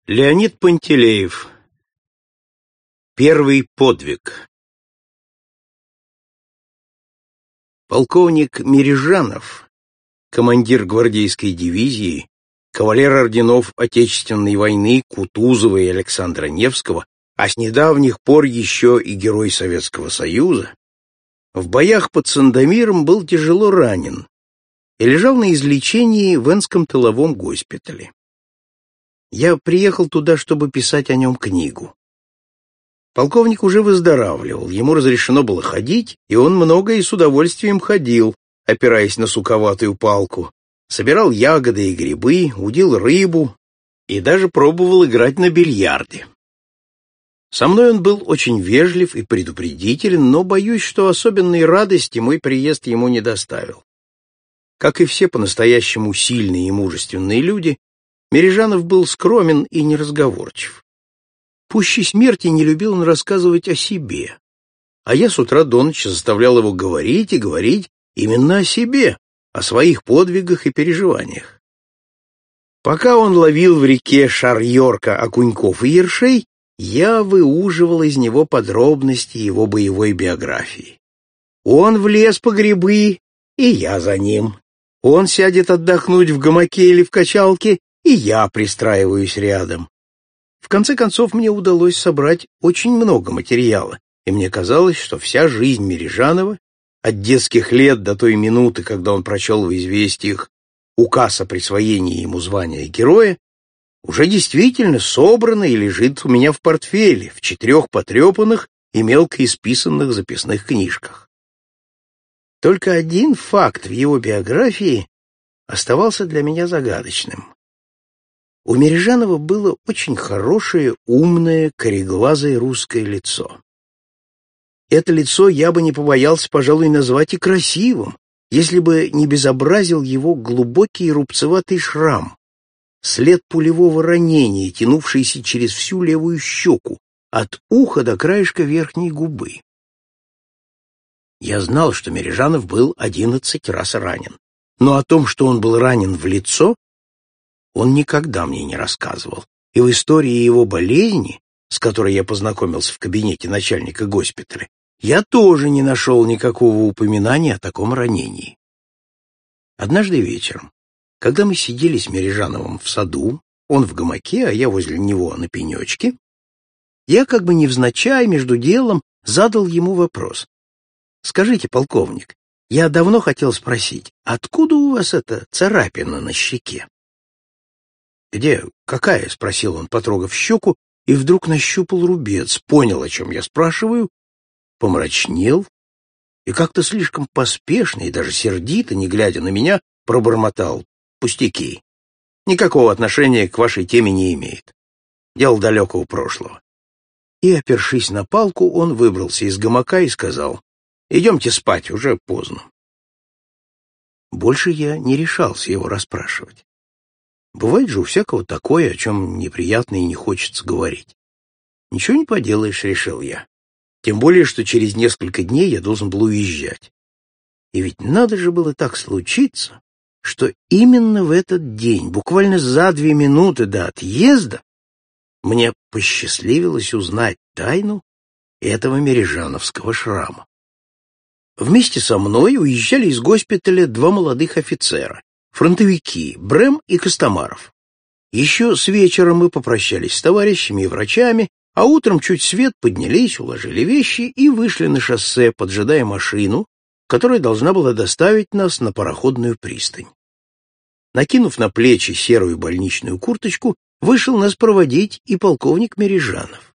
Леонид Пантелеев. Первый подвиг. Полковник Мережанов, командир гвардейской дивизии, кавалер орденов Отечественной войны Кутузова и Александра Невского, а с недавних пор еще и герой Советского Союза, в боях под Сандомиром был тяжело ранен и лежал на излечении в Энском тыловом госпитале. Я приехал туда, чтобы писать о нем книгу. Полковник уже выздоравливал, ему разрешено было ходить, и он много и с удовольствием ходил, опираясь на суковатую палку, собирал ягоды и грибы, удил рыбу и даже пробовал играть на бильярде. Со мной он был очень вежлив и предупредителен, но боюсь, что особенной радости мой приезд ему не доставил. Как и все по-настоящему сильные и мужественные люди, Мережанов был скромен и неразговорчив. Пуще смерти не любил он рассказывать о себе, а я с утра до ночи заставлял его говорить и говорить именно о себе, о своих подвигах и переживаниях. Пока он ловил в реке Шар-Йорка окуньков и ершей, я выуживал из него подробности его боевой биографии. Он влез по грибы, и я за ним. Он сядет отдохнуть в гамаке или в качалке, и я пристраиваюсь рядом. В конце концов, мне удалось собрать очень много материала, и мне казалось, что вся жизнь Мережанова, от детских лет до той минуты, когда он прочел в «Известиях» указ о присвоении ему звания героя, уже действительно собрана и лежит у меня в портфеле, в 4 потрепанных и мелко исписанных записных книжках. Только один факт в его биографии оставался для меня загадочным. У Мережанова было очень хорошее, умное, кореглазое русское лицо. Это лицо я бы не побоялся, пожалуй, назвать и красивым, если бы не безобразил его глубокий рубцеватый шрам, след пулевого ранения, тянувшийся через всю левую щеку, от уха до краешка верхней губы. Я знал, что Мережанов был 11 раз ранен, но о том, что он был ранен в лицо, он никогда мне не рассказывал, и в истории его болезни, с которой я познакомился в кабинете начальника госпиталя, я тоже не нашел никакого упоминания о таком ранении. Однажды вечером, когда мы сидели с Мережановым в саду, он в гамаке, а я возле него на пенечке, я как бы невзначай между делом задал ему вопрос. «Скажите, полковник, я давно хотел спросить, откуда у вас эта царапина на щеке?» «Где? Какая?» — спросил он, потрогав щеку, и вдруг нащупал рубец, понял, о чем я спрашиваю, помрачнел и как-то слишком поспешно и даже сердито, не глядя на меня, пробормотал: «Пустяки. Никакого отношения к вашей теме не имеет. Дело далекого прошлого». И, опершись на палку, он выбрался из гамака и сказал: «Идемте спать, уже поздно». Больше я не решался его расспрашивать. Бывает же у всякого такое, о чем неприятно и не хочется говорить. Ничего не поделаешь, решил я. Тем более, что через несколько дней я должен был уезжать. И ведь надо же было так случиться, что именно в этот день, буквально за 2 минуты до отъезда, мне посчастливилось узнать тайну этого мережановского шрама. Вместе со мной уезжали из госпиталя 2 молодых офицера, фронтовики Брэм и Костомаров. Еще с вечера мы попрощались с товарищами и врачами, а утром чуть свет поднялись, уложили вещи и вышли на шоссе, поджидая машину, которая должна была доставить нас на пароходную пристань. Накинув на плечи серую больничную курточку, вышел нас проводить и полковник Мережанов.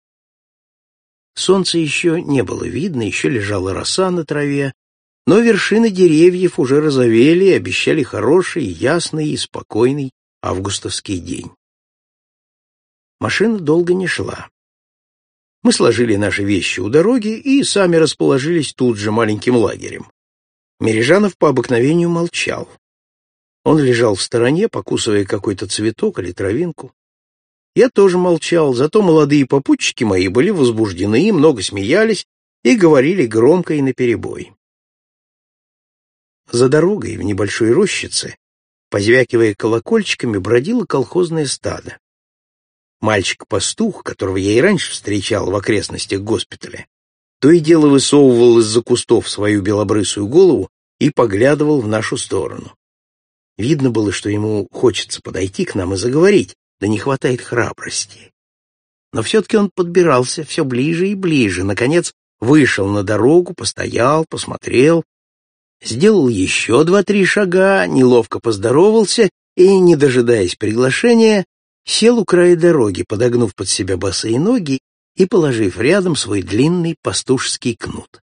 Солнца еще не было видно, еще лежала роса на траве, но вершины деревьев уже розовели и обещали хороший, ясный и спокойный августовский день. Машина долго не шла. Мы сложили наши вещи у дороги и сами расположились тут же маленьким лагерем. Мережанов по обыкновению молчал. Он лежал в стороне, покусывая какой-то цветок или травинку. Я тоже молчал, зато молодые попутчики мои были возбуждены, много смеялись и говорили громко и наперебой. За дорогой в небольшой рощице, позвякивая колокольчиками, бродило колхозное стадо. Мальчик-пастух, которого я и раньше встречал в окрестностях госпиталя, то и дело высовывал из-за кустов свою белобрысую голову и поглядывал в нашу сторону. Видно было, что ему хочется подойти к нам и заговорить, да не хватает храбрости. Но все-таки он подбирался все ближе и ближе, наконец вышел на дорогу, постоял, посмотрел, сделал еще 2-3 шага, неловко поздоровался и, не дожидаясь приглашения, сел у края дороги, подогнув под себя босые ноги и положив рядом свой длинный пастушеский кнут.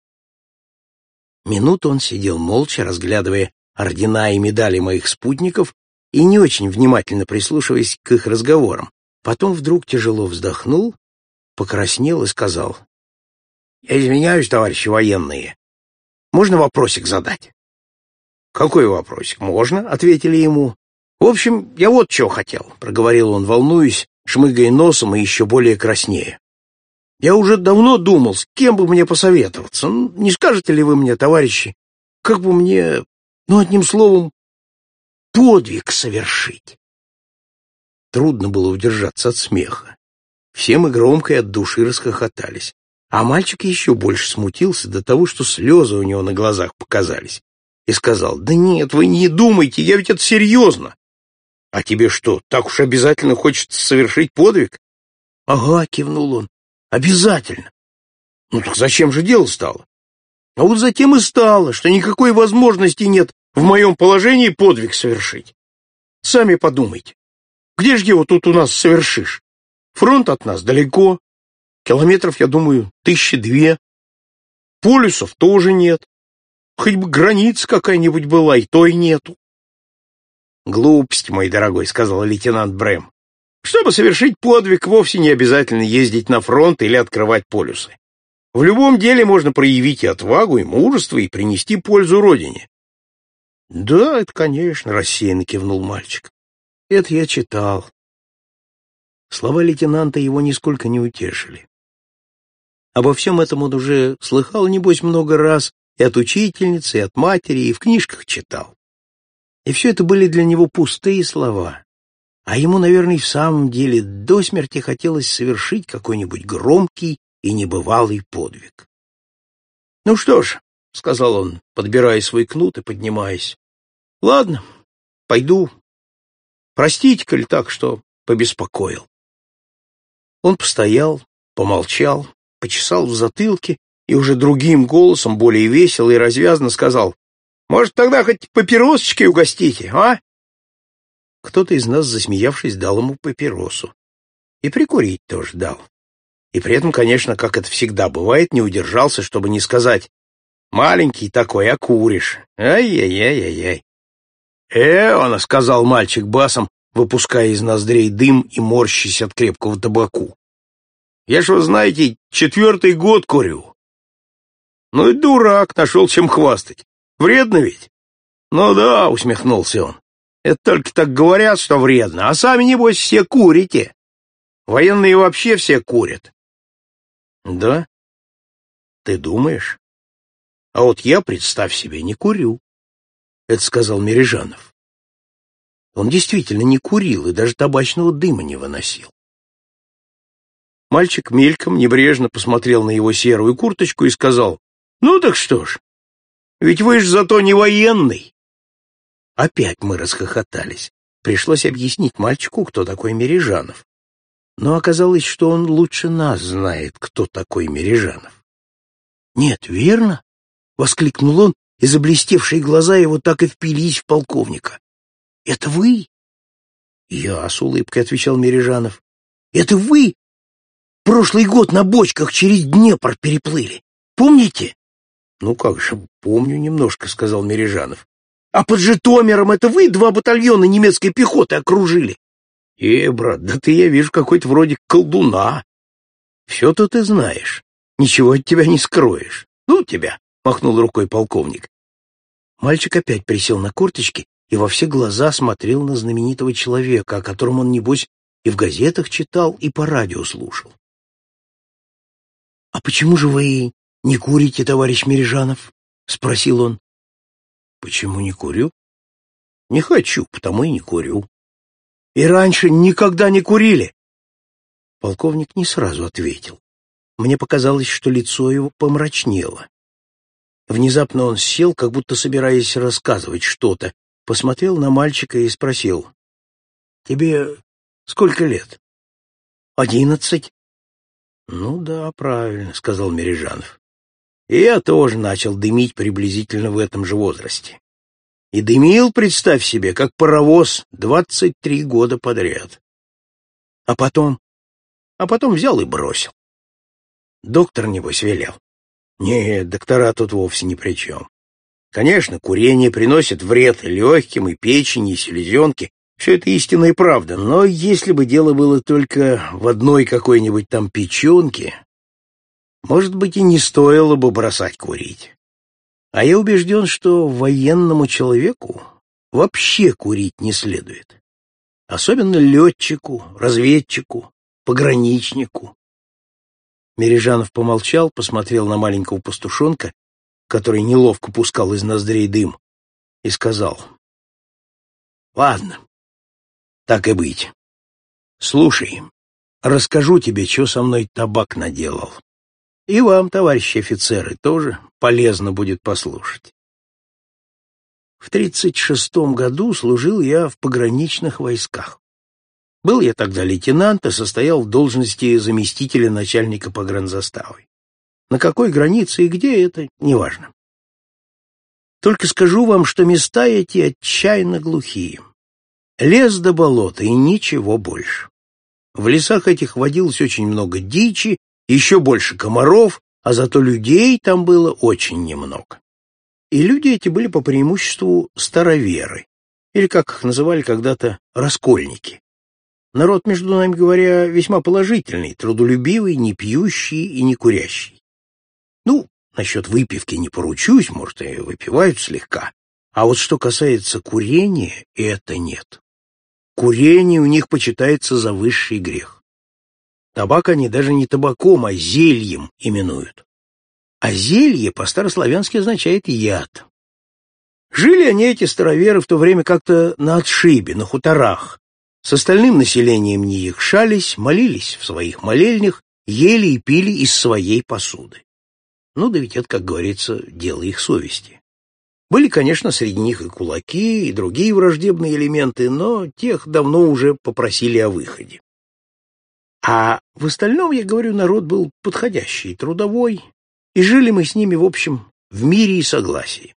Минуту он сидел молча, разглядывая ордена и медали моих спутников и не очень внимательно прислушиваясь к их разговорам. Потом вдруг тяжело вздохнул, покраснел и сказал: «Я извиняюсь, товарищи военные. Можно вопросик задать?» «Какой вопросик? Можно», — ответили ему. «В общем, я вот чего хотел», — проговорил он, волнуясь, шмыгая носом и еще более краснея. «Я уже давно думал, с кем бы мне посоветоваться. Не скажете ли вы мне, товарищи, как бы мне, одним словом, подвиг совершить?» Трудно было удержаться от смеха. Все мы громко и от души расхохотались. А мальчик еще больше смутился до того, что слезы у него на глазах показались. И сказал: «Да нет, вы не думайте, я ведь это серьезно». «А тебе что, так уж обязательно хочется совершить подвиг?» «Ага», — кивнул он, — «обязательно». «Ну так зачем же дело стало?» «А вот затем и стало, что никакой возможности нет в моем положении подвиг совершить. Сами подумайте, где же его тут у нас совершишь? Фронт от нас далеко, километров, я думаю, 1002. Полюсов тоже нет. Хоть бы граница какая-нибудь была, и той нету». «Глупость, мой дорогой», — сказал лейтенант Брэм. «Чтобы совершить подвиг, вовсе не обязательно ездить на фронт или открывать полюсы. В любом деле можно проявить и отвагу, и мужество, и принести пользу родине». «Да, это, конечно», — рассеянно кивнул мальчик. «Это я читал». Слова лейтенанта его нисколько не утешили. Обо всем этом он уже слыхал, небось, много раз, и от учительницы, и от матери, и в книжках читал. И все это были для него пустые слова. А ему, наверное, в самом деле до смерти хотелось совершить какой-нибудь громкий и небывалый подвиг. «Ну что ж», — сказал он, подбирая свой кнут и поднимаясь, — «ладно, пойду. Простите, коль так, что побеспокоил». Он постоял, помолчал, почесал в затылке и уже другим голосом, более весело и развязно сказал: «Может, тогда хоть папиросочкой угостите, а?» Кто-то из нас, засмеявшись, дал ему папиросу. И прикурить тоже дал. И при этом, конечно, как это всегда бывает, не удержался, чтобы не сказать: «Маленький такой, а куришь. Ай-яй-яй-яй-яй». «Он», — сказал мальчик басом, выпуская из ноздрей дым и морщась от крепкого табаку. «Я ж, вы знаете, 4-й год курю». «Ну и дурак, нашел чем хвастать. Вредно ведь?» «Ну да», — усмехнулся он. «Это только так говорят, что вредно, а сами, небось, все курите. Военные вообще все курят». «Да? Ты думаешь? А вот я, представь себе, не курю», — это сказал Мережанов. Он действительно не курил и даже табачного дыма не выносил. Мальчик мельком небрежно посмотрел на его серую курточку и сказал: «Ну так что ж, ведь вы ж зато не военный». Опять мы расхохотались. Пришлось объяснить мальчику, кто такой Мережанов. Но оказалось, что он лучше нас знает, кто такой Мережанов. «Нет, верно?» — воскликнул он, и заблестевшие глаза его так и впились в полковника. «Это вы?» «Я», — с улыбкой отвечал Мережанов. «Это вы прошлый год на бочках через Днепр переплыли? Помните?» «Ну как же, помню немножко», — сказал Мережанов. «А под Житомиром это вы 2 батальона немецкой пехоты окружили?» «Брат, да ты, я вижу, какой-то вроде колдуна. Все-то ты знаешь, ничего от тебя не скроешь. Ну тебя», — махнул рукой полковник. Мальчик опять присел на корточки и во все глаза смотрел на знаменитого человека, о котором он, небось, и в газетах читал, и по радио слушал. «А почему же вы не курите, товарищ Мережанов?» — спросил он. «Почему не курю?» «Не хочу, потому и не курю». «И раньше никогда не курили?» Полковник не сразу ответил. Мне показалось, что лицо его помрачнело. Внезапно он сел, как будто собираясь рассказывать что-то, посмотрел на мальчика и спросил: «Тебе сколько лет?» «11». «Ну да, правильно», — сказал Мережанов. «И я тоже начал дымить приблизительно в этом же возрасте. И дымил, представь себе, как паровоз 23 года подряд. А потом взял и бросил. Доктор, небось, велел. Нет, доктора тут вовсе ни при чем. Конечно, курение приносит вред и легким, и печени, и селезенке. Все это истинная и правда, но если бы дело было только в одной какой-нибудь там печенке, может быть, и не стоило бы бросать курить. А я убежден, что военному человеку вообще курить не следует. Особенно летчику, разведчику, пограничнику. Мережанов помолчал, посмотрел на маленького пастушонка, который неловко пускал из ноздрей дым, и сказал: «Ладно, так и быть. Слушай, расскажу тебе, что со мной табак наделал. И вам, товарищи офицеры, тоже полезно будет послушать. В 1936 году служил я в пограничных войсках. Был я тогда лейтенант и состоял в должности заместителя начальника погранзаставы. На какой границе и где — это неважно. Только скажу вам, что места эти отчаянно глухие. Лес до болота и ничего больше. В лесах этих водилось очень много дичи, еще больше комаров, а зато людей там было очень немного. И люди эти были по преимуществу староверы, или, как их называли когда-то, раскольники. Народ, между нами говоря, весьма положительный, трудолюбивый, не пьющий и не курящий. Ну, насчет выпивки не поручусь, может, и выпивают слегка. А вот что касается курения, это нет. Курение у них почитается за высший грех. Табак они даже не табаком, а зельем именуют. А зелье по-старославянски означает яд. Жили они, эти староверы, в то время как-то на отшибе, на хуторах. С остальным населением не якшались, молились в своих молельнях, ели и пили из своей посуды. Ну да ведь это, как говорится, дело их совести. Были, конечно, среди них и кулаки, и другие враждебные элементы, но тех давно уже попросили о выходе. А в остальном, я говорю, народ был подходящий, трудовой, и жили мы с ними, в общем, в мире и согласии.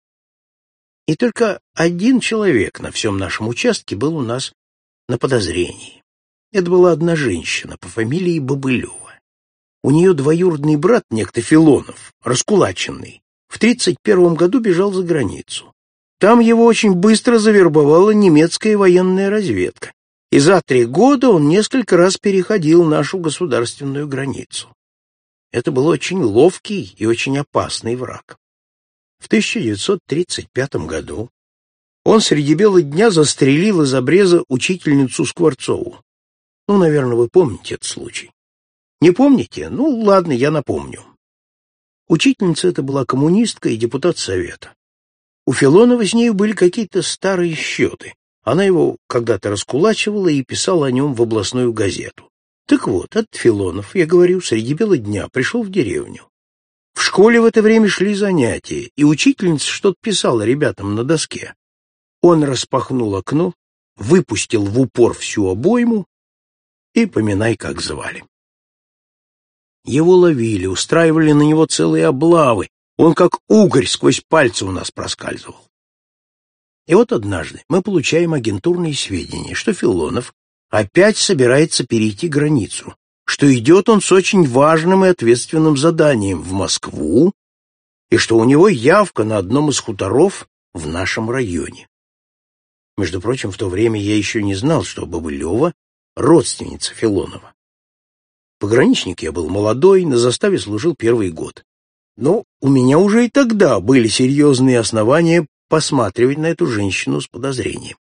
И только один человек на всем нашем участке был у нас на подозрении. Это была одна женщина по фамилии Бобылева. У нее двоюродный брат, некто Филонов, раскулаченный, в 1931 году бежал за границу. Там его очень быстро завербовала немецкая военная разведка, и за 3 года он несколько раз переходил нашу государственную границу. Это был очень ловкий и очень опасный враг. В 1935 году он среди бела дня застрелил из обреза учительницу Скворцову. Ну, наверное, вы помните этот случай. Не помните? Ну, ладно, я напомню. Учительница эта была коммунистка и депутат Совета. У Филонова с нею были какие-то старые счеты. Она его когда-то раскулачивала и писала о нем в областную газету. Так вот, этот Филонов, я говорю, среди бела дня пришел в деревню. В школе в это время шли занятия, и учительница что-то писала ребятам на доске. Он распахнул окно, выпустил в упор всю обойму и поминай, как звали. Его ловили, устраивали на него целые облавы. Он как угорь сквозь пальцы у нас проскальзывал. И вот однажды мы получаем агентурные сведения, что Филонов опять собирается перейти границу, что идет он с очень важным и ответственным заданием в Москву, и что у него явка на одном из хуторов в нашем районе. Между прочим, в то время я еще не знал, что Бобылева — родственница Филонова. Пограничник я был молодой, на заставе служил 1-й год. Но у меня уже и тогда были серьезные основания посматривать на эту женщину с подозрением.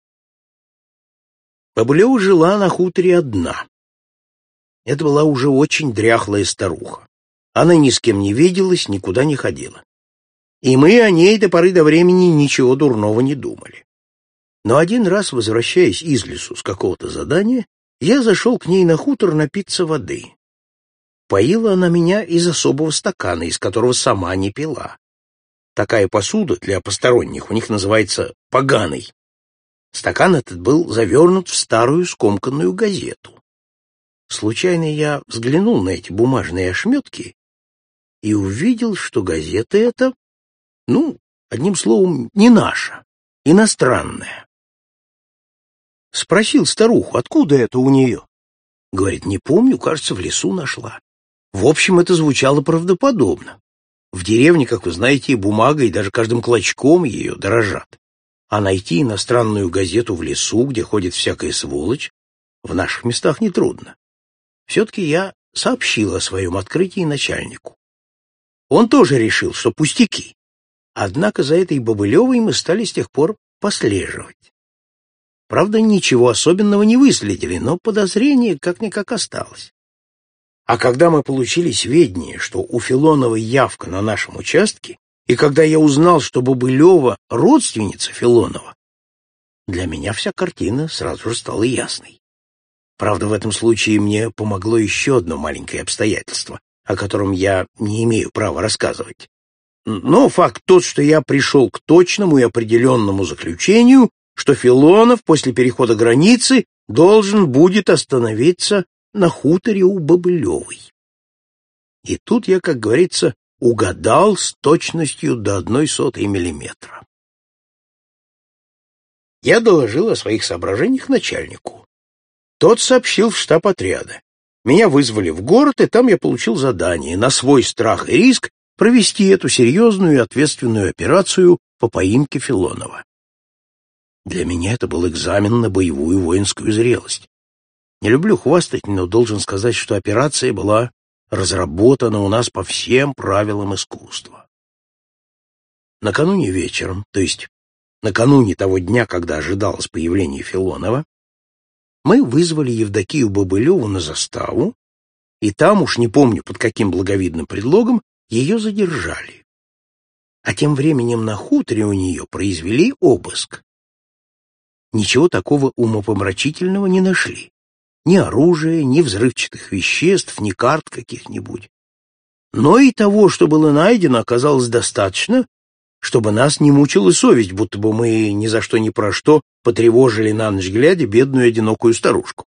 Бобылева жила на хуторе одна. Это была уже очень дряхлая старуха. Она ни с кем не виделась, никуда не ходила. И мы о ней до поры до времени ничего дурного не думали. Но один раз, возвращаясь из лесу с какого-то задания, я зашел к ней на хутор напиться воды. Поила она меня из особого стакана, из которого сама не пила. Такая посуда для посторонних у них называется поганой. Стакан этот был завернут в старую скомканную газету. Случайно я взглянул на эти бумажные ошметки и увидел, что газета эта, одним словом, не наша, иностранная. Спросил старуху, откуда это у нее. Говорит, не помню, кажется, в лесу нашла. В общем, это звучало правдоподобно. В деревне, как вы знаете, и бумагой, и даже каждым клочком ее дорожат. А найти иностранную газету в лесу, где ходит всякая сволочь, в наших местах нетрудно. Все-таки я сообщил о своем открытии начальнику. Он тоже решил, что пустяки. Однако за этой Бобылевой мы стали с тех пор послеживать. Правда, ничего особенного не выследили, но подозрение как-никак осталось. А когда мы получили сведения, что у Филоновой явка на нашем участке, и когда я узнал, что Бобылева — родственница Филонова, для меня вся картина сразу же стала ясной. Правда, в этом случае мне помогло еще одно маленькое обстоятельство, о котором я не имею права рассказывать. Но факт тот, что я пришел к точному и определенному заключению, что Филонов после перехода границы должен будет остановиться на хуторе у Бобылевой. И тут я, как говорится, угадал с точностью до 0,01 миллиметра. Я доложил о своих соображениях начальнику. Тот сообщил в штаб отряда. Меня вызвали в город, и там я получил задание на свой страх и риск провести эту серьезную и ответственную операцию по поимке Филонова. Для меня это был экзамен на боевую воинскую зрелость. Не люблю хвастать, но должен сказать, что операция была разработана у нас по всем правилам искусства. Накануне вечером, то есть накануне того дня, когда ожидалось появление Филонова, мы вызвали Евдокию Бобылеву на заставу, и там, уж не помню под каким благовидным предлогом, ее задержали. А тем временем на хуторе у нее произвели обыск. Ничего такого умопомрачительного не нашли. Ни оружия, ни взрывчатых веществ, ни карт каких-нибудь. Но и того, что было найдено, оказалось достаточно, чтобы нас не мучила совесть, будто бы мы ни за что ни про что потревожили на ночь глядя бедную одинокую старушку.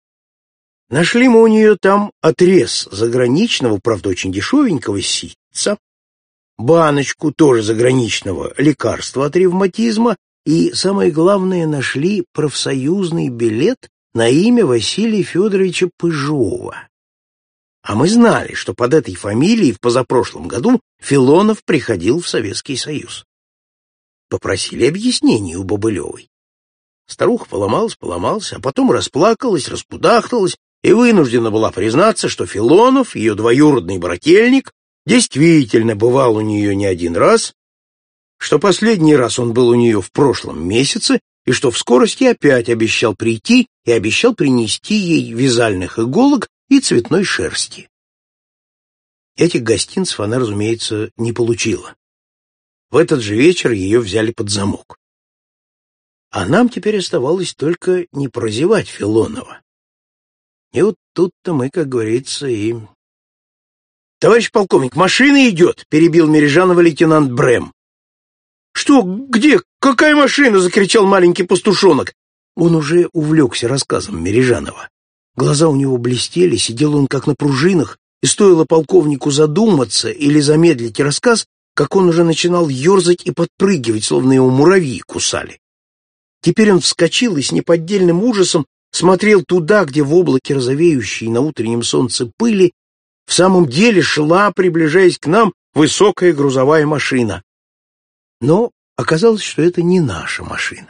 Нашли мы у нее там отрез заграничного, правда очень дешевенького ситца, баночку тоже заграничного лекарства от ревматизма и, самое главное, нашли профсоюзный билет на имя Василия Федоровича Пыжова. А мы знали, что под этой фамилией в позапрошлом году Филонов приходил в Советский Союз. Попросили объяснений у Бобылевой. Старуха поломалась, а потом расплакалась, раскудахталась и вынуждена была признаться, что Филонов, ее двоюродный брательник, действительно бывал у нее не один раз, что последний раз он был у нее в прошлом месяце, и что в скорости опять обещал прийти и обещал принести ей вязальных иголок и цветной шерсти. Этих гостинцев она, разумеется, не получила. В этот же вечер ее взяли под замок. А нам теперь оставалось только не прозевать Филонова. И вот тут-то мы, как говорится, и... — Товарищ полковник, машина идет! — перебил Мережанова лейтенант Брэм. — Что? Где? Какая машина? — закричал маленький пастушонок. Он уже увлекся рассказом Мережанова. Глаза у него блестели, сидел он как на пружинах, и стоило полковнику задуматься или замедлить рассказ, как он уже начинал ерзать и подпрыгивать, словно его муравьи кусали. Теперь он вскочил и с неподдельным ужасом смотрел туда, где в облаке розовеющей на утреннем солнце пыли в самом деле шла, приближаясь к нам, высокая грузовая машина. Но оказалось, что это не наша машина.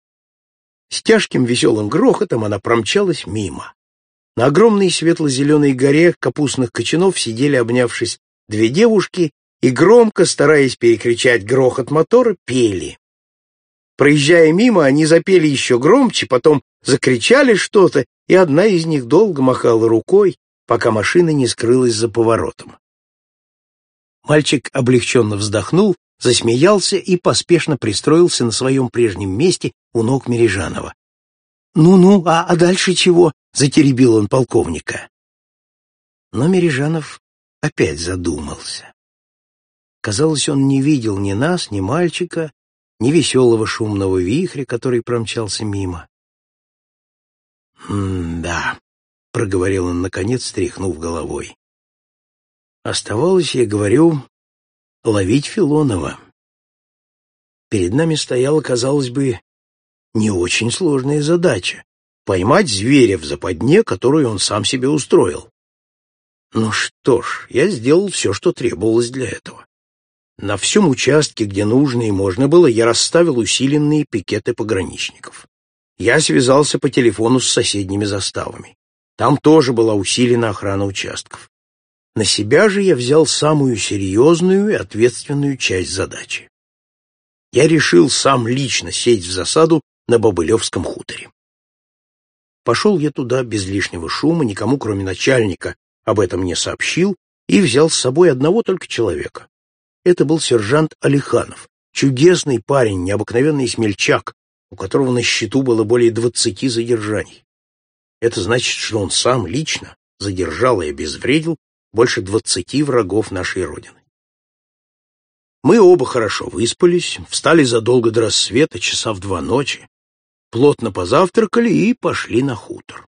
С тяжким веселым грохотом она промчалась мимо. На огромной светло-зеленой горе капустных кочанов сидели, обнявшись, две девушки и громко, стараясь перекричать грохот мотора, пели. Проезжая мимо, они запели еще громче, потом закричали что-то, и одна из них долго махала рукой, пока машина не скрылась за поворотом. Мальчик облегченно вздохнул, засмеялся и поспешно пристроился на своем прежнем месте у ног Мережанова. «Ну-ну, а дальше чего?» — затеребил он полковника. Но Мережанов опять задумался. Казалось, он не видел ни нас, ни мальчика, ни веселого шумного вихря, который промчался мимо. «Да», — проговорил он, наконец, стряхнув головой. «Оставалось, я говорю, ловить Филонова. Перед нами стояла, казалось бы, не очень сложная задача — поймать зверя в западне, которую он сам себе устроил. Ну что ж, я сделал все, что требовалось для этого. На всем участке, где нужно и можно было, я расставил усиленные пикеты пограничников. Я связался по телефону с соседними заставами. Там тоже была усилена охрана участков. На себя же я взял самую серьезную и ответственную часть задачи. Я решил сам лично сесть в засаду на Бобылевском хуторе. Пошел я туда без лишнего шума, никому, кроме начальника, об этом не сообщил, и взял с собой одного только человека. Это был сержант Алиханов, чудесный парень, необыкновенный смельчак, у которого на счету было более 20 задержаний. Это значит, что он сам лично задержал и обезвредил больше 20 врагов нашей Родины. Мы оба хорошо выспались, встали задолго до рассвета, часа в 2 ночи, плотно позавтракали и пошли на хутор.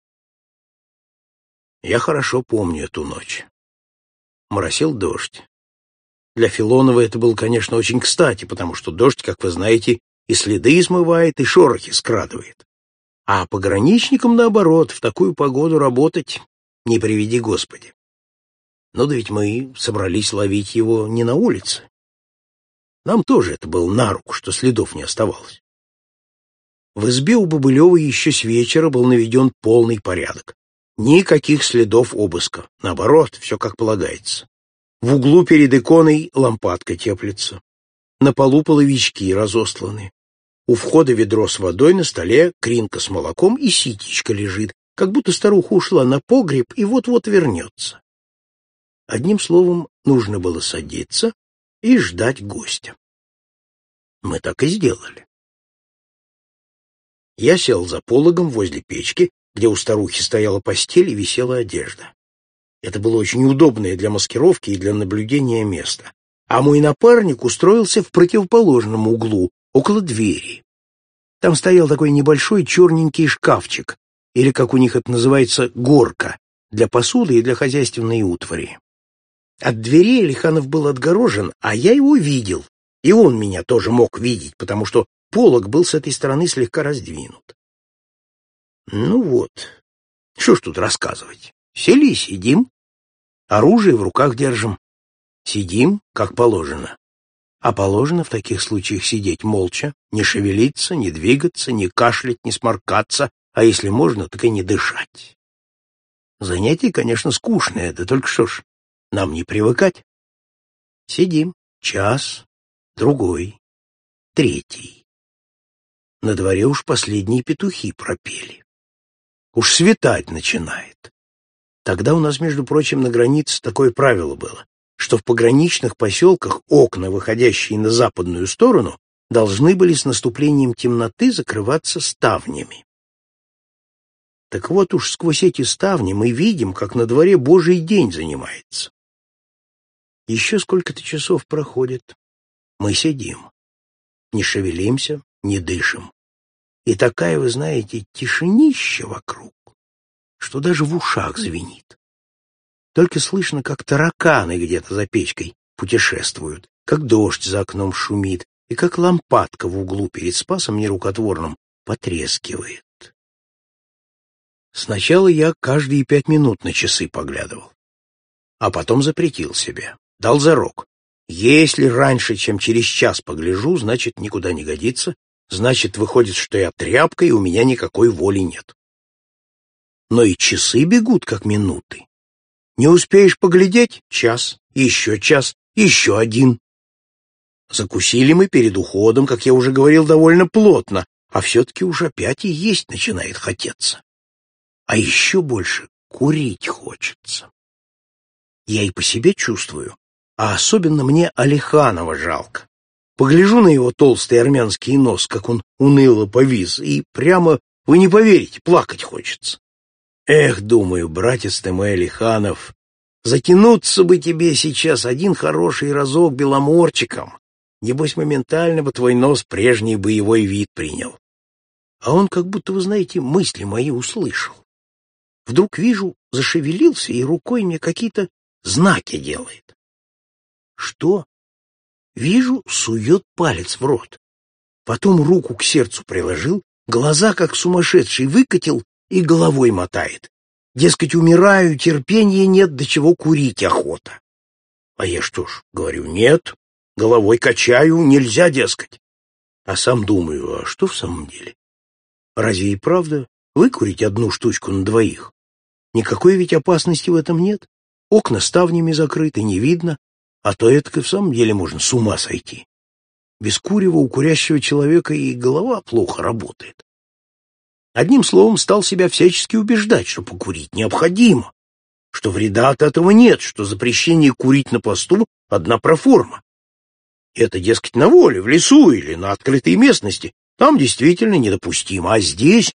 Я хорошо помню эту ночь. Моросил дождь. Для Филонова это было, конечно, очень кстати, потому что дождь, как вы знаете, и следы смывает, и шорохи скрадывает. А пограничникам, наоборот, в такую погоду работать не приведи Господи. Но да ведь мы собрались ловить его не на улице. Нам тоже это было на руку, что следов не оставалось. В избе у Бобылева еще с вечера был наведен полный порядок. Никаких следов обыска. Наоборот, все как полагается. В углу перед иконой лампадка теплится. На полу половички разосланы. У входа ведро с водой, на столе кринка с молоком и ситечка лежит, как будто старуха ушла на погреб и вот-вот вернется. Одним словом, нужно было садиться и ждать гостя. Мы так и сделали. Я сел за пологом возле печки, где у старухи стояла постель и висела одежда. Это было очень удобное для маскировки и для наблюдения место. А мой напарник устроился в противоположном углу, около двери. Там стоял такой небольшой черненький шкафчик, или, как у них это называется, горка, для посуды и для хозяйственной утвари. От двери Алиханов был отгорожен, а я его видел, и он меня тоже мог видеть, потому что полог был с этой стороны слегка раздвинут. Ну вот, что ж тут рассказывать. Сели и сидим, оружие в руках держим. Сидим, как положено. А положено в таких случаях сидеть молча, не шевелиться, не двигаться, не кашлять, не сморкаться, а если можно, так и не дышать. Занятие, конечно, скучное, да только что ж, нам не привыкать. Сидим. Час, другой, третий. На дворе уж последние петухи пропели. Уж светать начинает. Тогда у нас, между прочим, на границе такое правило было, что в пограничных поселках окна, выходящие на западную сторону, должны были с наступлением темноты закрываться ставнями. Так вот уж сквозь эти ставни мы видим, как на дворе Божий день занимается. Еще сколько-то часов проходит. Мы сидим, не шевелимся, не дышим. И такая, вы знаете, тишинища вокруг, что даже в ушах звенит. Только слышно, как тараканы где-то за печкой путешествуют, как дождь за окном шумит и как лампадка в углу перед Спасом нерукотворным потрескивает. Сначала я каждые 5 минут на часы поглядывал, а потом запретил себе, дал зарок. Если раньше, чем через час погляжу, значит, никуда не годится, значит, выходит, что я тряпка, и у меня никакой воли нет. Но и часы бегут, как минуты. Не успеешь поглядеть — час, еще один. Закусили мы перед уходом, как я уже говорил, довольно плотно, а все-таки уж опять и есть начинает хотеться. А еще больше курить хочется. Я и по себе чувствую, а особенно мне Алиханова жалко. Погляжу на его толстый армянский нос, как он уныло повис, и прямо Вы не поверите, плакать хочется. Эх, думаю, братец ты мой, Алиханов, затянуться бы тебе сейчас один хороший разок беломорчиком. Небось, моментально бы твой нос прежний боевой вид принял. А он как будто, вы знаете, мысли мои услышал. Вдруг вижу, зашевелился и рукой мне какие-то знаки делает. Что? Вижу, сует палец в рот. Потом руку к сердцу приложил, глаза как сумасшедший выкатил и головой мотает. Дескать, умираю, терпения нет, до чего курить охота. А я что ж, говорю, нет, головой качаю, нельзя, дескать. А сам думаю, а что в самом деле? Разве и правда выкурить одну штучку на двоих? Никакой ведь опасности в этом нет. Окна ставнями закрыты, не видно, а то это в самом деле можно с ума сойти. Без курева у курящего человека и голова плохо работает. Одним словом, стал себя всячески убеждать, что покурить необходимо, что вреда от этого нет, что запрещение курить на посту — одна проформа. Это, дескать, на воле, в лесу или на открытой местности, там действительно недопустимо, а здесь...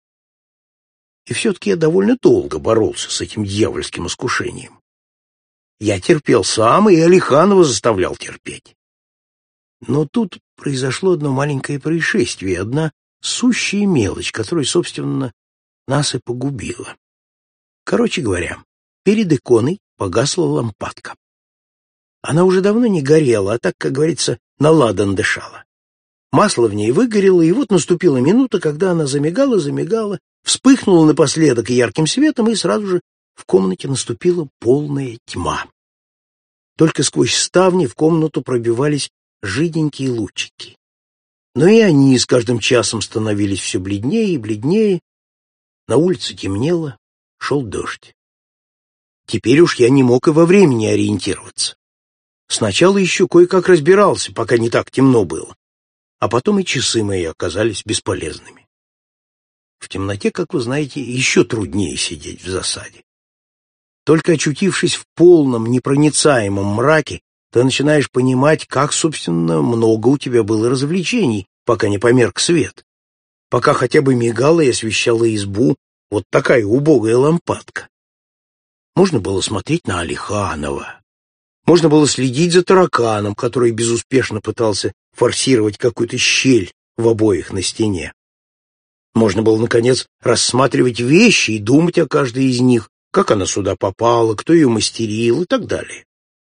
И все-таки я довольно долго боролся с этим дьявольским искушением. Я терпел сам, и Алиханова заставлял терпеть. Но тут произошло одно маленькое происшествие, одна сущая мелочь, которая, собственно, нас и погубила. Короче говоря, перед иконой погасла лампадка. Она уже давно не горела, а так, как говорится, на ладан дышала. Масло в ней выгорело, и вот наступила минута, когда она замигала, вспыхнула напоследок ярким светом, и сразу же в комнате наступила полная тьма. Только сквозь ставни в комнату пробивались жиденькие лучики. Но и они с каждым часом становились все бледнее и бледнее. На улице темнело, шел дождь. Теперь уж я не мог и во времени ориентироваться. Сначала еще кое-как разбирался, пока не так темно было. А потом и часы мои оказались бесполезными. В темноте, как вы знаете, еще труднее сидеть в засаде. Только очутившись в полном, непроницаемом мраке, ты начинаешь понимать, как, собственно, много у тебя было развлечений, пока не померк свет, пока хотя бы мигала и освещала избу вот такая убогая лампадка. Можно было смотреть на Алиханова, можно было следить за тараканом, который безуспешно пытался форсировать какую-то щель в обоях на стене. Можно было, наконец, рассматривать вещи и думать о каждой из них, как она сюда попала, кто ее мастерил и так далее.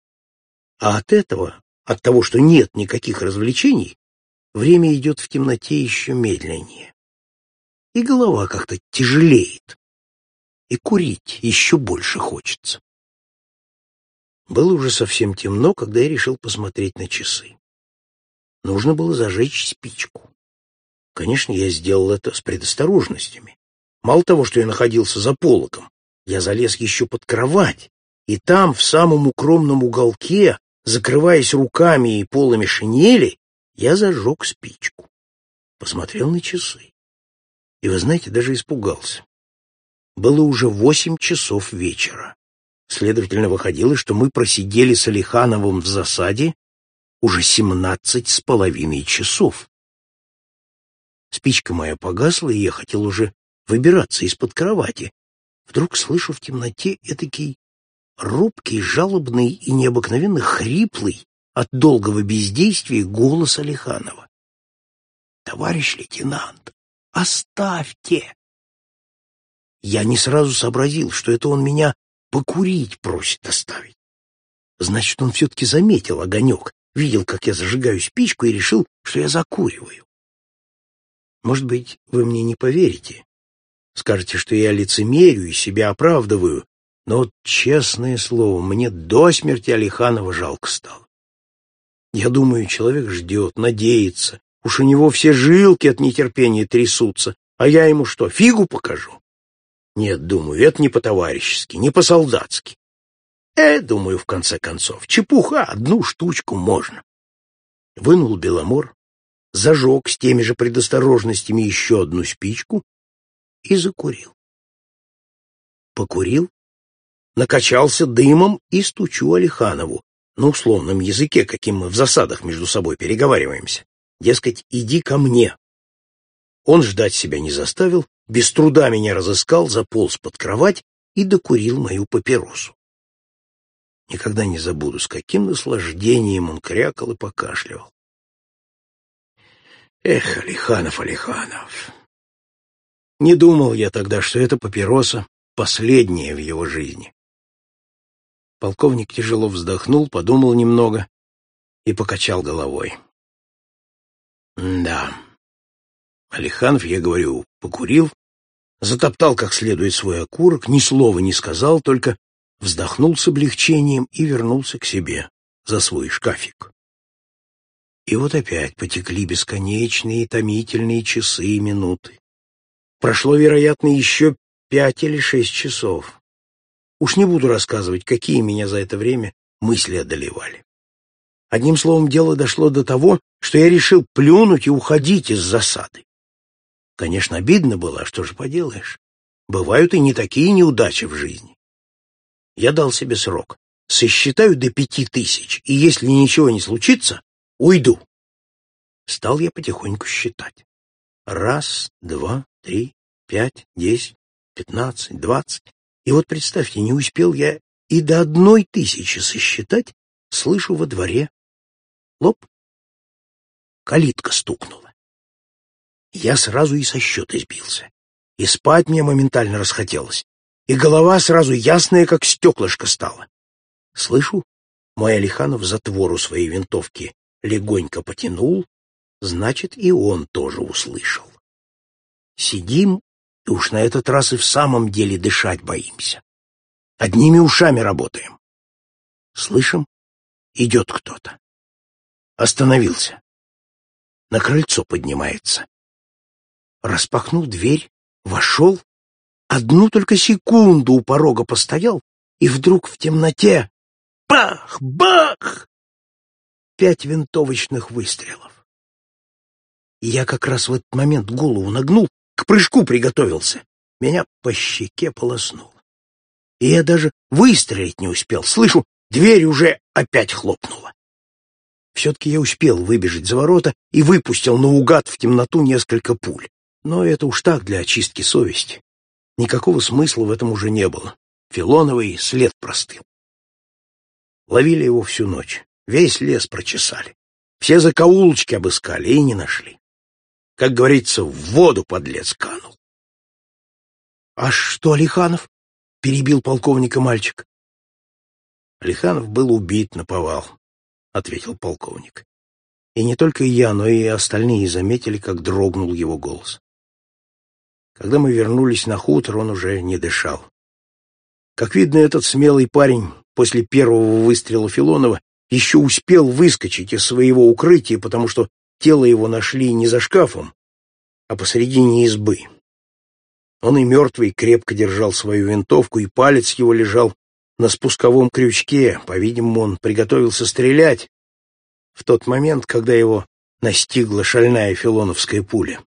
А от этого, от того, что нет никаких развлечений, время идет в темноте еще медленнее. И голова как-то тяжелеет, и курить еще больше хочется. Было уже совсем темно, когда я решил посмотреть на часы. Нужно было зажечь спичку. Конечно, я сделал это с предосторожностями. Мало того, что я находился за пологом, я залез еще под кровать, и там, в самом укромном уголке, закрываясь руками и полами шинели, я зажег спичку. Посмотрел на часы. И, вы знаете, даже испугался. Было уже 8 часов вечера. Следовательно, выходило, что мы просидели с Алихановым в засаде уже 17,5 часов. Спичка моя погасла, и я хотел уже выбираться из-под кровати. Вдруг слышу в темноте этакий робкий, жалобный и необыкновенно хриплый от долгого бездействия голос Алиханова. «Товарищ лейтенант, оставьте!» Я не сразу сообразил, что это он меня покурить просит оставить. Значит, он все-таки заметил огонек, видел, как я зажигаю спичку, и решил, что я закуриваю. Может быть, вы мне не поверите, скажете, что я лицемерю и себя оправдываю, но вот, честное слово, мне до смерти Алиханова жалко стало. Я думаю, человек ждет, надеется, уж у него все жилки от нетерпения трясутся, а я ему что, фигу покажу? Нет, думаю, это не по-товарищески, не по-солдатски. Думаю, в конце концов, чепуха, одну штучку можно. Вынул Беломор, зажег с теми же предосторожностями еще одну спичку и закурил. Покурил, накачался дымом и стучу Алиханову на условном языке, каким мы в засадах между собой переговариваемся. Дескать, иди ко мне. Он ждать себя не заставил, без труда меня разыскал, заполз под кровать и докурил мою папиросу. Никогда не забуду, с каким наслаждением он крякал и покашливал. Эх, Алиханов, Алиханов! Не думал я тогда, что эта папироса последняя в его жизни. Полковник тяжело вздохнул, подумал немного и покачал головой. Да, Алиханов, я говорю, покурил, затоптал как следует свой окурок, ни слова не сказал, только вздохнул с облегчением и вернулся к себе за свой шкафик. И вот опять потекли бесконечные томительные часы и минуты. Прошло, вероятно, еще 5 или 6 часов. Уж не буду рассказывать, какие меня за это время мысли одолевали. Одним словом, дело дошло до того, что я решил плюнуть и уходить из засады. Конечно, обидно было, а что же поделаешь? Бывают и не такие неудачи в жизни. Я дал себе срок. Сосчитаю до 5000, и если ничего не случится, уйду. Стал я потихоньку считать. 1, 2, 3, 5, 10, 15, 20. И вот представьте, не успел я и до 1000 сосчитать, слышу во дворе лоп. Калитка стукнула. Я сразу и со счета сбился. И спать мне моментально расхотелось. И голова сразу ясная, как стеклышко стала. Слышу, мой Алиханов затвору своей винтовки легонько потянул, значит, и он тоже услышал. Сидим, и уж на этот раз и в самом деле дышать боимся. Одними ушами работаем. Слышим, идет кто-то. Остановился. На крыльцо поднимается. Распахнул дверь, вошел, одну только секунду у порога постоял, и вдруг в темноте бах, бах! 5 винтовочных выстрелов. И я как раз в этот момент голову нагнул, к прыжку приготовился. Меня по щеке полоснуло. И я даже выстрелить не успел. Слышу, дверь уже опять хлопнула. Все-таки я успел выбежать за ворота и выпустил наугад в темноту несколько пуль. Но это уж так, для очистки совести. Никакого смысла в этом уже не было. Филоновый след простыл. Ловили его всю ночь. Весь лес прочесали. Все закоулочки обыскали и не нашли. Как говорится, в воду подлец канул. — А что Алиханов? — перебил полковника мальчик. — Алиханов был убит наповал, — ответил полковник. И не только я, но и остальные заметили, как дрогнул его голос. Когда мы вернулись на хутор, он уже не дышал. Как видно, этот смелый парень после первого выстрела Филонова еще успел выскочить из своего укрытия, потому что тело его нашли не за шкафом, а посредине избы. Он и мертвый крепко держал свою винтовку, и палец его лежал на спусковом крючке. По-видимому, он приготовился стрелять в тот момент, когда его настигла шальная филоновская пуля.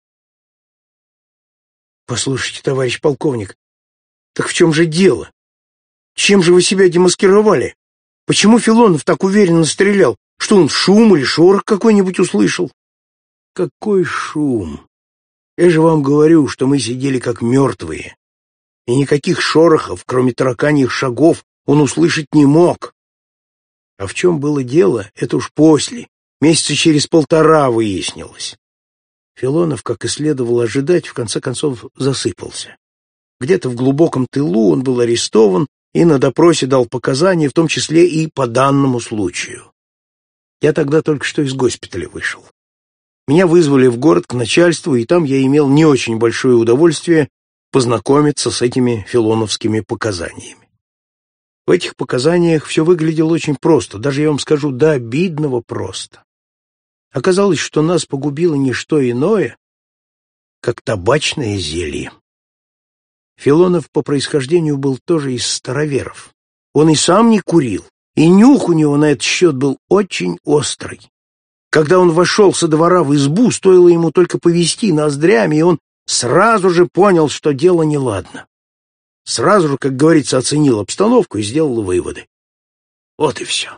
«Послушайте, товарищ полковник, так в чем же дело? Чем же вы себя демаскировали? Почему Филонов так уверенно стрелял? Что он, шум или шорох какой-нибудь услышал?» «Какой шум? Я же вам говорю, что мы сидели как мертвые, и никаких шорохов, кроме тараканьих шагов, он услышать не мог. А в чем было дело, это уж после, месяца через 1,5 выяснилось. Филонов, как и следовало ожидать, в конце концов засыпался. Где-то в глубоком тылу он был арестован и на допросе дал показания, в том числе и по данному случаю. Я тогда только что из госпиталя вышел. Меня вызвали в город к начальству, и там я имел не очень большое удовольствие познакомиться с этими филоновскими показаниями. В этих показаниях все выглядело очень просто, даже, я вам скажу, до обидного просто. Оказалось, что нас погубило не что иное, как табачное зелье. Филонов по происхождению был тоже из староверов. Он и сам не курил, и нюх у него на этот счет был очень острый. Когда он вошел со двора в избу, стоило ему только повести ноздрями, и он сразу же понял, что дело неладно. Сразу же, как говорится, оценил обстановку и сделал выводы. Вот и все.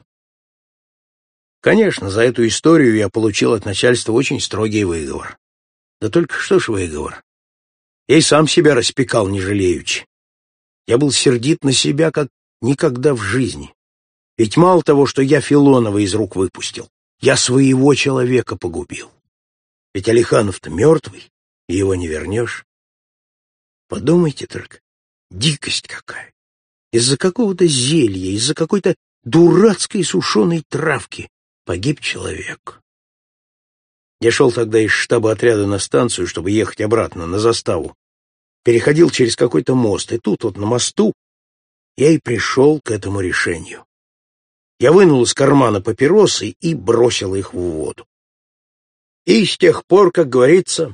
Конечно, за эту историю я получил от начальства очень строгий выговор. Да только что ж выговор? Я и сам себя распекал, не жалеючи. Я был сердит на себя, как никогда в жизни. Ведь мало того, что я Филонова из рук выпустил, я своего человека погубил. Ведь Алиханов-то мертвый, и его не вернешь. Подумайте только, дикость какая. Из-за какого-то зелья, из-за какой-то дурацкой сушеной травки погиб человек. Я шел тогда из штаба отряда на станцию, чтобы ехать обратно, на заставу. Переходил через какой-то мост, и тут вот на мосту я и пришел к этому решению. Я вынул из кармана папиросы и бросил их в воду. И с тех пор, как говорится,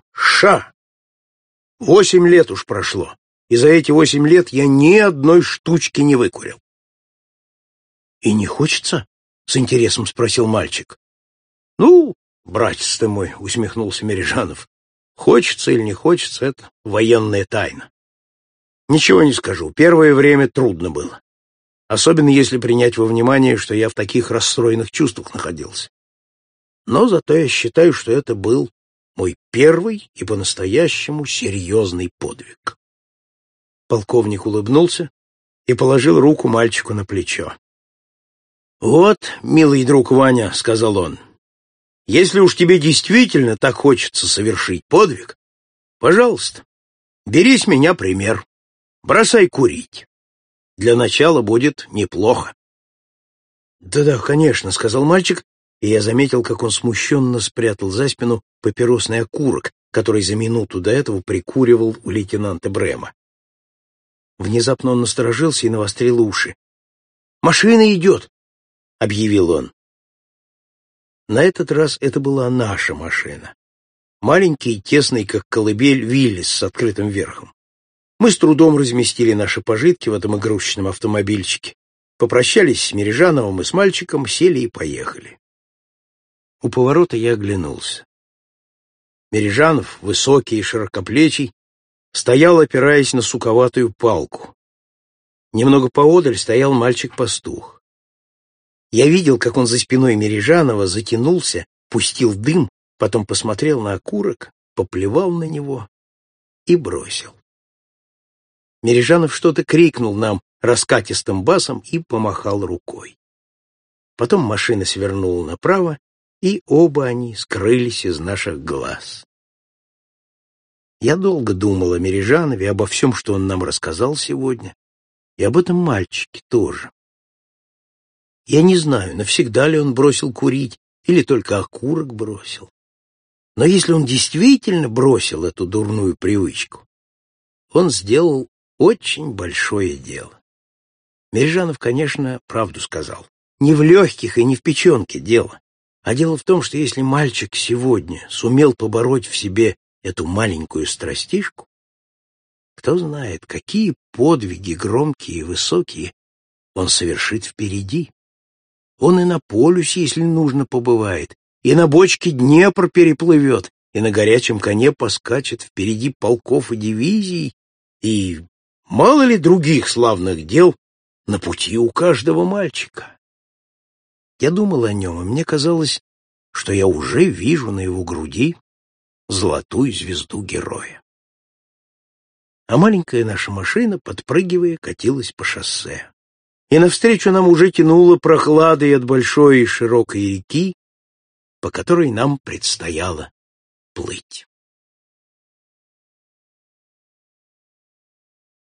8 лет уж прошло, и за эти 8 лет я ни одной штучки не выкурил. — И не хочется? — с интересом спросил мальчик. — Ну, братец ты мой, — усмехнулся Мережанов, — хочется или не хочется — это военная тайна. Ничего не скажу, первое время трудно было. Особенно если принять во внимание, что я в таких расстроенных чувствах находился. Но зато я считаю, что это был мой первый и по-настоящему серьезный подвиг. Полковник улыбнулся и положил руку мальчику на плечо. — Вот, милый друг Ваня, — сказал он, — если уж тебе действительно так хочется совершить подвиг, пожалуйста, бери с меня пример, бросай курить. Для начала будет неплохо. «Да-да, конечно», — сказал мальчик, и я заметил, как он смущенно спрятал за спину папиросный окурок, который за минуту до этого прикуривал у лейтенанта Брема. Внезапно он насторожился и навострил уши. «Машина идет!» — объявил он. На этот раз это была наша машина. Маленький и тесный, как колыбель, Виллис с открытым верхом. Мы с трудом разместили наши пожитки в этом игрушечном автомобильчике, попрощались с Мережановым и с мальчиком, сели и поехали. У поворота я оглянулся. Мережанов, высокий и широкоплечий, стоял, опираясь на суковатую палку. Немного поодаль стоял мальчик-пастух. Я видел, как он за спиной Мережанова затянулся, пустил дым, потом посмотрел на окурок, поплевал на него и бросил. Мережанов что-то крикнул нам раскатистым басом и помахал рукой. Потом машина свернула направо, и оба они скрылись из наших глаз. Я долго думал о Мережанове, обо всем, что он нам рассказал сегодня, и об этом мальчике тоже. Я не знаю, навсегда ли он бросил курить или только окурок бросил. Но если он действительно бросил эту дурную привычку, он сделал очень большое дело. Мережанов, конечно, правду сказал. Не в легких и не в печенке дело, а дело в том, что если мальчик сегодня сумел побороть в себе эту маленькую страстишку, кто знает, какие подвиги громкие и высокие он совершит впереди. Он и на полюсе, если нужно, побывает, и на бочке Днепр переплывет, и на горячем коне поскачет впереди полков и дивизий, и мало ли других славных дел на пути у каждого мальчика. Я думал о нем, и мне казалось, что я уже вижу на его груди золотую звезду героя. А маленькая наша машина, подпрыгивая, катилась по шоссе. И навстречу нам уже тянуло прохладой от большой и широкой реки, по которой нам предстояло плыть.